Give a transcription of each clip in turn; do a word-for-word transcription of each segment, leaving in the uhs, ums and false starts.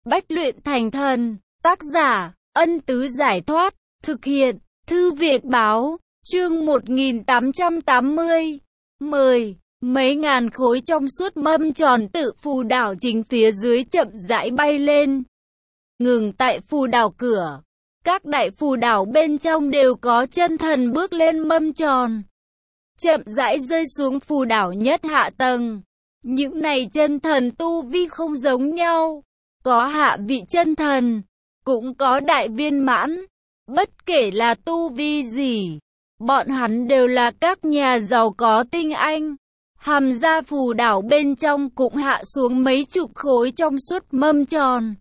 Bách luyện thành thần. Tác giả, Ân Tứ Giải Thoát. Thực hiện, Thư Việt Báo. Chương một nghìn tám trăm tám mươi. mười. Mấy ngàn khối trong suốt mâm tròn tự phù đảo chính phía dưới chậm rãi bay lên. Ngừng tại phù đảo cửa. Các đại phù đảo bên trong đều có chân thần bước lên mâm tròn. Chậm rãi rơi xuống phù đảo nhất hạ tầng. Những này chân thần tu vi không giống nhau. Có hạ vị chân thần, cũng có đại viên mãn. Bất kể là tu vi gì, bọn hắn đều là các nhà giàu có tinh anh. Hàm gia phù đảo bên trong cũng hạ xuống mấy chục khối trong suốt mâm tròn.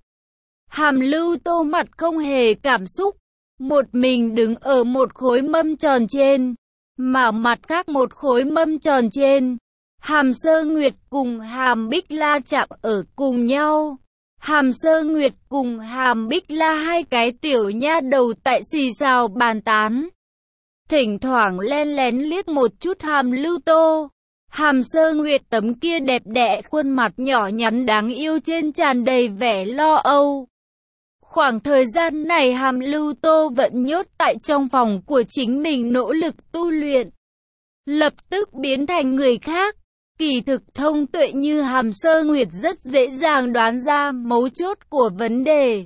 Hàm Lưu Tô mặt không hề cảm xúc, một mình đứng ở một khối mâm tròn trên, mà mặt khác một khối mâm tròn trên. Hàm Sơ Nguyệt cùng Hàm Bích La chạm ở cùng nhau. Hàm Sơ Nguyệt cùng Hàm Bích La hai cái tiểu nha đầu tại xì xào bàn tán. Thỉnh thoảng len lén liếc một chút Hàm Lưu Tô. Hàm Sơ Nguyệt tấm kia đẹp đẽ khuôn mặt nhỏ nhắn đáng yêu trên tràn đầy vẻ lo âu. Khoảng thời gian này Hàm Lưu Tô vẫn nhốt tại trong phòng của chính mình nỗ lực tu luyện. Lập tức biến thành người khác. Kỳ thực thông tuệ như Hàm Sơ Nguyệt rất dễ dàng đoán ra mấu chốt của vấn đề.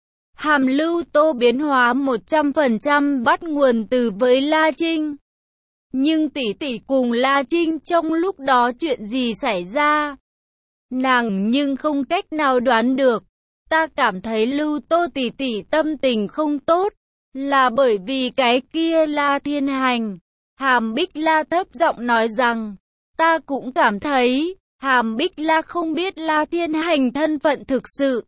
Hàm Lưu Tô biến hóa một trăm phần trăm bắt nguồn từ với La Trinh. Nhưng tỷ tỷ cùng La Trinh trong lúc đó chuyện gì xảy ra? Nàng nhưng không cách nào đoán được. Ta cảm thấy Lưu Tô tỷ tỷ tâm tình không tốt, là bởi vì cái kia La Thiên Hành. Hàm Bích La thấp giọng nói rằng, ta cũng cảm thấy, Hàm Bích La không biết La Thiên Hành thân phận thực sự.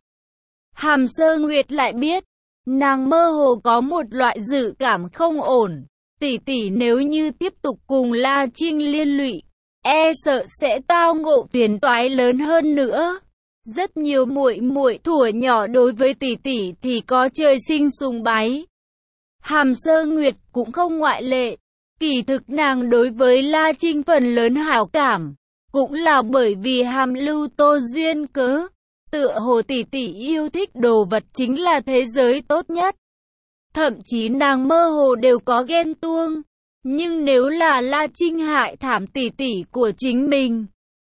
Hàm Sơ Nguyệt lại biết, nàng mơ hồ có một loại dự cảm không ổn. Tỷ tỷ nếu như tiếp tục cùng La Trinh liên lụy, e sợ sẽ tao ngộ phiền toái lớn hơn nữa. Rất nhiều muội muội thuở nhỏ đối với tỷ tỷ thì có trời sinh sùng bái. Hàm Sơ Nguyệt cũng không ngoại lệ. Kỳ thực nàng đối với La Trinh phần lớn hảo cảm, cũng là bởi vì Hàm Lưu Tô duyên cớ. Tựa hồ tỷ tỷ yêu thích đồ vật chính là thế giới tốt nhất. Thậm chí nàng mơ hồ đều có ghen tuông. Nhưng nếu là La Trinh hại thảm tỷ tỷ của chính mình,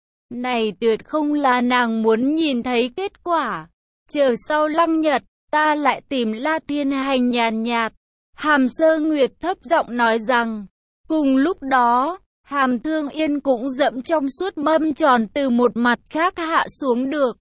này tuyệt không là nàng muốn nhìn thấy kết quả. Chờ sau Lăng Nhật, ta lại tìm La Thiên Hành nhàn nhạt. Hàm Sơ Nguyệt thấp giọng nói rằng. Cùng lúc đó, Hàm Thương Yên cũng dẫm trong suốt mâm tròn từ một mặt khác hạ xuống được.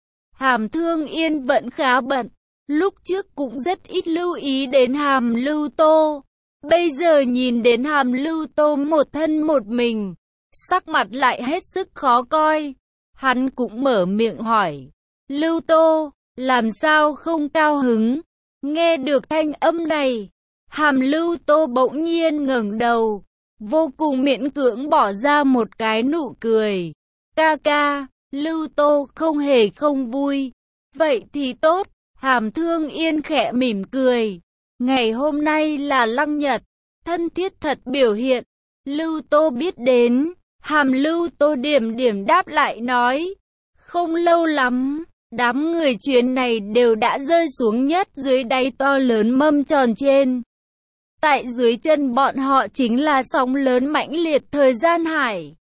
Hàm Thương Yên vẫn khá bận, lúc trước cũng rất ít lưu ý đến Hàm Lưu Tô. Bây giờ nhìn đến Hàm Lưu Tô một thân một mình, sắc mặt lại hết sức khó coi. Hắn cũng mở miệng hỏi, Lưu Tô, làm sao không cao hứng? Nghe được thanh âm này, Hàm Lưu Tô bỗng nhiên ngẩng đầu, vô cùng miễn cưỡng bỏ ra một cái nụ cười. Ca ca, Lưu Tô không hề không vui. Vậy thì tốt, Hàm Thương Yên khẽ mỉm cười. Ngày hôm nay là Lăng Nhật, thân thiết thật biểu hiện. Lưu Tô biết đến, Hàm Lưu Tô điểm điểm đáp lại nói. Không lâu lắm, đám người chuyến này đều đã rơi xuống nhất dưới đáy to lớn mâm tròn trên. Tại dưới chân bọn họ chính là sóng lớn mãnh liệt thời gian hải.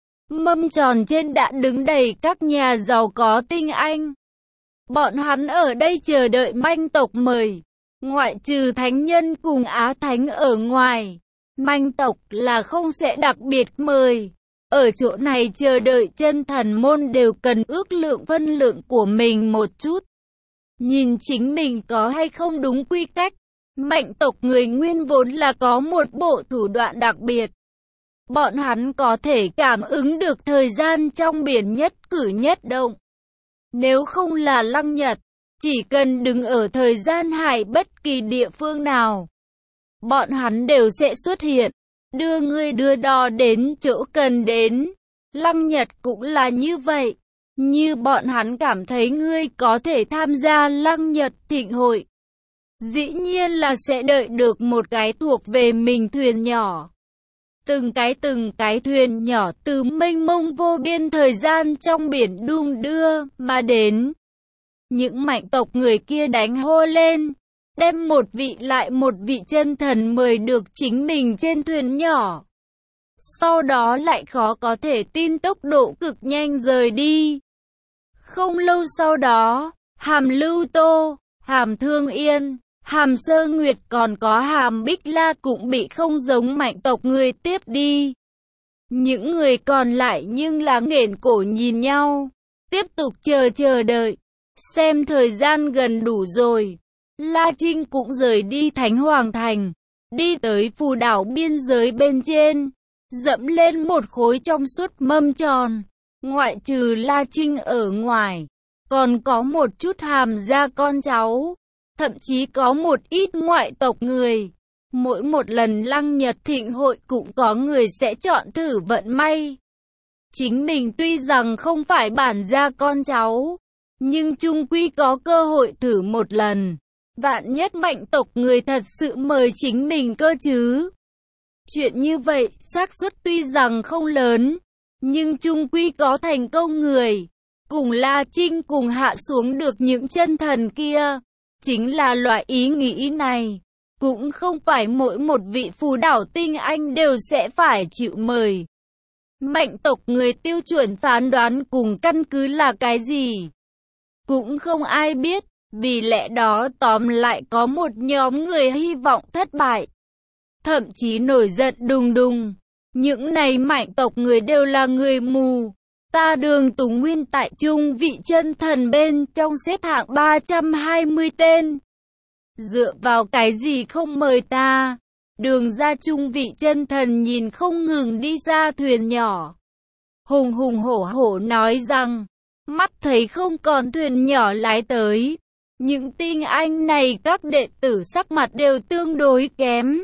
Mâm tròn trên đã đứng đầy các nhà giàu có tinh anh. Bọn hắn ở đây chờ đợi manh tộc mời. Ngoại trừ thánh nhân cùng á thánh ở ngoài, manh tộc là không sẽ đặc biệt mời. Ở chỗ này chờ đợi chân thần môn đều cần ước lượng phân lượng của mình một chút. Nhìn chính mình có hay không đúng quy cách. Mạnh tộc người nguyên vốn là có một bộ thủ đoạn đặc biệt. Bọn hắn có thể cảm ứng được thời gian trong biển nhất cử nhất động. Nếu không là Lăng Nhật, chỉ cần đứng ở thời gian hải bất kỳ địa phương nào, bọn hắn đều sẽ xuất hiện, đưa người đưa đò đến chỗ cần đến. Lăng Nhật cũng là như vậy. Như bọn hắn cảm thấy ngươi có thể tham gia Lăng Nhật thịnh hội, dĩ nhiên là sẽ đợi được một cái thuộc về mình thuyền nhỏ. Từng cái từng cái thuyền nhỏ từ mênh mông vô biên thời gian trong biển đung đưa mà đến. Những mạnh tộc người kia đánh hô lên, đem một vị lại một vị chân thần mời được chính mình trên thuyền nhỏ. Sau đó lại khó có thể tin tốc độ cực nhanh rời đi. Không lâu sau đó, Hàm Lưu Tô, Hàm Thương Yên, Hàm Sơ Nguyệt còn có Hàm Bích La cũng bị không giống mạnh tộc người tiếp đi. Những người còn lại nhưng là nghển cổ nhìn nhau, tiếp tục chờ chờ đợi, xem thời gian gần đủ rồi. La Trinh cũng rời đi Thánh Hoàng Thành, đi tới phù đảo biên giới bên trên, dẫm lên một khối trong suốt mâm tròn. Ngoại trừ La Trinh ở ngoài, còn có một chút Hàm gia con cháu, thậm chí có một ít ngoại tộc người. Mỗi một lần Lăng Nhật thịnh hội cũng có người sẽ chọn thử vận may. Chính mình tuy rằng không phải bản gia con cháu, nhưng chung quy có cơ hội thử một lần. Vạn nhất mạnh tộc người thật sự mời chính mình cơ chứ. Chuyện như vậy, xác suất tuy rằng không lớn, nhưng chung quy có thành công người. Cùng La Trinh cùng hạ xuống được những chân thần kia. Chính là loại ý nghĩ này. Cũng không phải mỗi một vị phù đảo tinh anh đều sẽ phải chịu mời. Mạnh tộc người tiêu chuẩn phán đoán cùng căn cứ là cái gì? Cũng không ai biết. Vì lẽ đó tóm lại có một nhóm người hy vọng thất bại. Thậm chí nổi giận đùng đùng. Những này mạnh tộc người đều là người mù. Ta Đường Tú Nguyên tại trung vị chân thần bên trong xếp hạng ba trăm hai mươi tên. Dựa vào cái gì không mời ta? Đường ra trung vị chân thần nhìn không ngừng đi ra thuyền nhỏ. Hùng hùng hổ hổ nói rằng, mắt thấy không còn thuyền nhỏ lái tới. Những tinh anh này các đệ tử sắc mặt đều tương đối kém.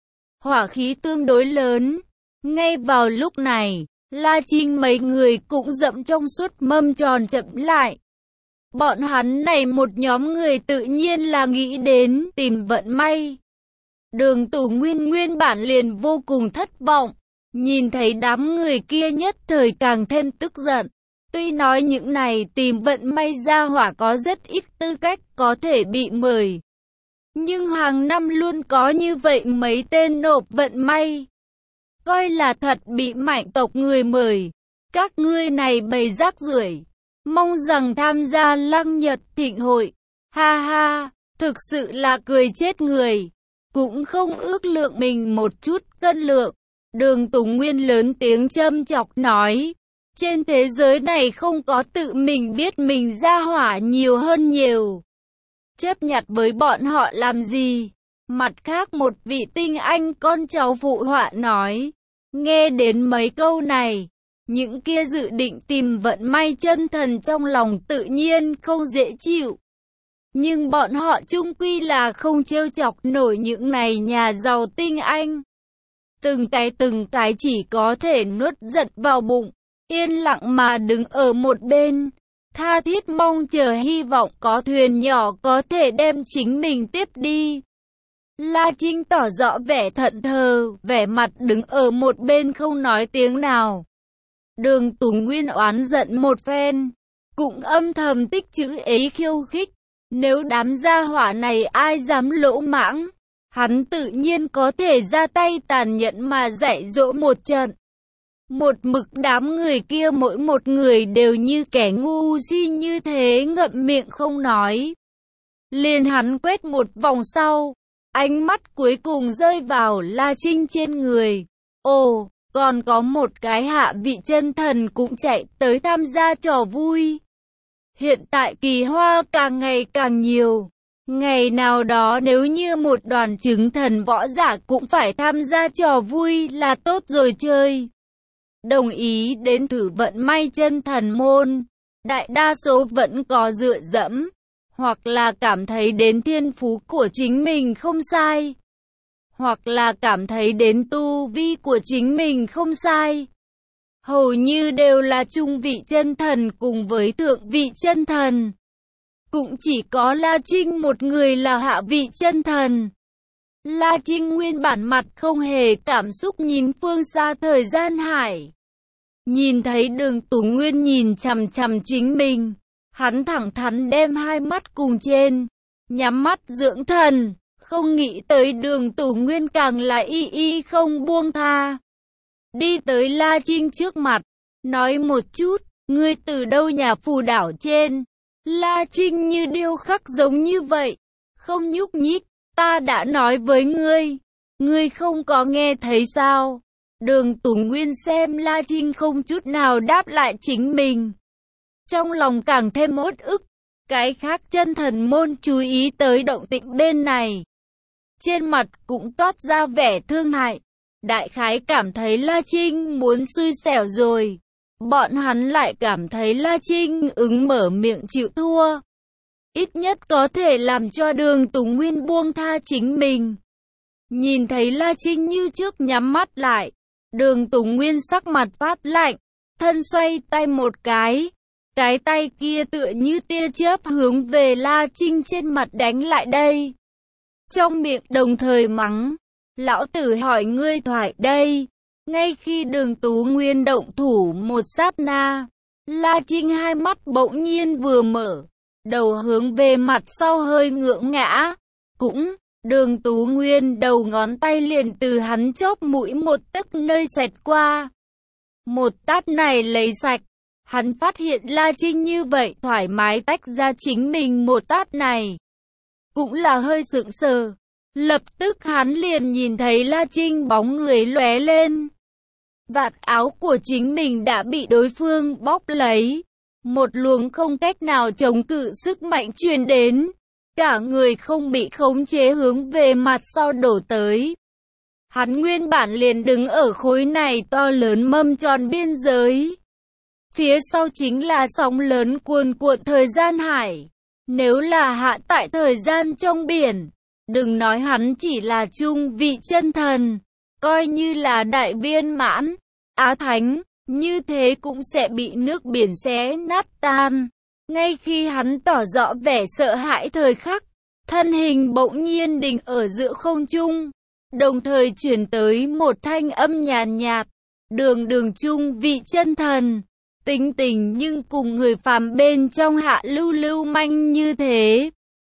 Hỏa khí tương đối lớn. Ngay vào lúc này, La Trinh mấy người cũng dẫm trong suốt mâm tròn chậm lại. Bọn hắn này một nhóm người tự nhiên là nghĩ đến tìm vận may. Đường Tú Nguyên nguyên bản liền vô cùng thất vọng. Nhìn thấy đám người kia nhất thời càng thêm tức giận. Tuy nói những này tìm vận may ra hỏa có rất ít tư cách có thể bị mời. Nhưng hàng năm luôn có như vậy mấy tên nộp vận may. Coi là thật bị mạnh tộc người mời. Các ngươi này bầy rác rưởi, mong rằng tham gia Lăng Nhật thịnh hội. Ha ha, thực sự là cười chết người. Cũng không ước lượng mình một chút cân lượng. Đường Tú Nguyên lớn tiếng châm chọc nói. Trên thế giới này không có tự mình biết mình ra hỏa nhiều hơn nhiều. Chấp nhặt với bọn họ làm gì? Mặt khác một vị tinh anh con cháu phụ họa nói. Nghe đến mấy câu này, những kia dự định tìm vận may chân thần trong lòng tự nhiên không dễ chịu. Nhưng bọn họ chung quy là không trêu chọc nổi những này nhà giàu tinh anh. Từng cái từng cái chỉ có thể nuốt giận vào bụng. Yên lặng mà đứng ở một bên, tha thiết mong chờ hy vọng có thuyền nhỏ có thể đem chính mình tiếp đi. La Trinh tỏ rõ vẻ thẫn thờ, vẻ mặt đứng ở một bên không nói tiếng nào. Đường Tú Nguyên oán giận một phen, cũng âm thầm tích chữ ấy khiêu khích. Nếu đám gia hỏa này ai dám lỗ mãng, hắn tự nhiên có thể ra tay tàn nhẫn mà dạy dỗ một trận. Một mực đám người kia mỗi một người đều như kẻ ngu si như thế ngậm miệng không nói. Liền hắn quét một vòng sau, ánh mắt cuối cùng rơi vào La Trinh trên người. Ồ, còn có một cái hạ vị chân thần cũng chạy tới tham gia trò vui. Hiện tại kỳ hoa càng ngày càng nhiều. Ngày nào đó nếu như một đoàn chứng thần võ giả cũng phải tham gia trò vui là tốt rồi chơi. Đồng ý đến thử vận may chân thần môn, đại đa số vẫn có dựa dẫm, hoặc là cảm thấy đến thiên phú của chính mình không sai, hoặc là cảm thấy đến tu vi của chính mình không sai. Hầu như đều là trung vị chân thần cùng với thượng vị chân thần. Cũng chỉ có La Trinh một người là hạ vị chân thần. La Trinh nguyên bản mặt không hề cảm xúc nhìn phương xa thời gian hải. Nhìn thấy Đường Tú Nguyên nhìn chằm chằm chính mình, Hắn thẳng thắn đem hai mắt cùng trên, nhắm mắt dưỡng thần, không nghĩ tới Đường Tú Nguyên càng là y y không buông tha. Đi tới La Trinh trước mặt, nói một chút, ngươi từ đâu nhà phù đảo trên. La Trinh như điêu khắc giống như vậy, không nhúc nhích, ta đã nói với ngươi, ngươi không có nghe thấy sao? Đường Tú Nguyên xem La Trinh không chút nào đáp lại chính mình, trong lòng càng thêm uất ức. Cái khác chân thần môn chú ý tới động tĩnh bên này, trên mặt cũng toát ra vẻ thương hại, đại khái cảm thấy La Trinh muốn xui xẻo rồi. Bọn hắn lại cảm thấy La Trinh ứng mở miệng chịu thua, ít nhất có thể làm cho Đường Tú Nguyên buông tha chính mình. Nhìn thấy La Trinh như trước nhắm mắt lại, Đường Tú Nguyên sắc mặt phát lạnh, thân xoay tay một cái, cái tay kia tựa như tia chớp hướng về La Trinh trên mặt đánh lại đây. Trong miệng đồng thời mắng, lão tử hỏi ngươi thoại đây. Ngay khi Đường Tú Nguyên động thủ một sát na, La Trinh hai mắt bỗng nhiên vừa mở, đầu hướng về mặt sau hơi ngưỡng ngã. Cũng, Đường Tú Nguyên đầu ngón tay liền từ hắn chóp mũi một tấc nơi xẹt qua. Một tát này lấy sạch, hắn phát hiện La Trinh như vậy thoải mái tách ra chính mình một tát này. Cũng là hơi sững sờ, lập tức hắn liền nhìn thấy La Trinh bóng người lóe lên. Vạt áo của chính mình đã bị đối phương bóp lấy, một luồng không cách nào chống cự sức mạnh truyền đến, cả người không bị khống chế hướng về mặt sau đổ tới. Hắn nguyên bản liền đứng ở khối này to lớn mâm tròn biên giới, phía sau chính là sóng lớn cuồn cuộn thời gian hải. Nếu là hạ tại thời gian trong biển, đừng nói hắn chỉ là trung vị chân thần, coi như là đại viên mãn, Á Thánh, như thế cũng sẽ bị nước biển xé nát tan. Ngay khi hắn tỏ rõ vẻ sợ hãi thời khắc, thân hình bỗng nhiên định ở giữa không trung, đồng thời chuyển tới một thanh âm nhàn nhạt, đường đường trung vị chân thần, tính tình nhưng cùng người phàm bên trong hạ lưu lưu manh như thế.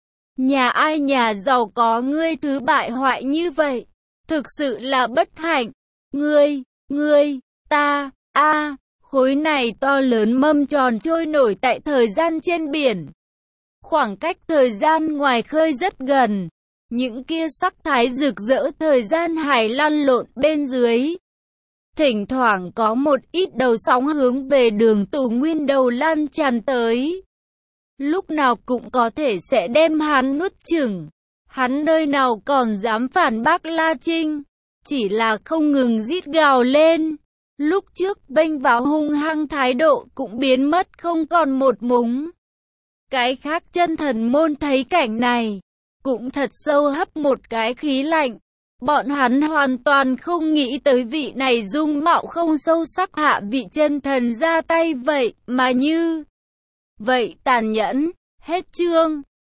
Nhà ai nhà giàu có ngươi thứ bại hoại như vậy, thực sự là bất hạnh. Ngươi, ngươi, ta, a, khối này to lớn mâm tròn trôi nổi tại thời gian trên biển. Khoảng cách thời gian ngoài khơi rất gần, những kia sắc thái rực rỡ thời gian hải lăn lộn bên dưới. Thỉnh thoảng có một ít đầu sóng hướng về Đường Tú Nguyên đầu lan tràn tới. Lúc nào cũng có thể sẽ đem hắn nuốt chửng. Hắn nơi nào còn dám phản bác La Trinh, chỉ là không ngừng rít gào lên. Lúc trước bênh vào hung hăng thái độ cũng biến mất không còn một mống. Cái khác chân thần môn thấy cảnh này, cũng thật sâu hấp một cái khí lạnh. Bọn hắn hoàn toàn không nghĩ tới vị này dung mạo không sâu sắc hạ vị chân thần ra tay vậy mà như vậy tàn nhẫn. Hết chương.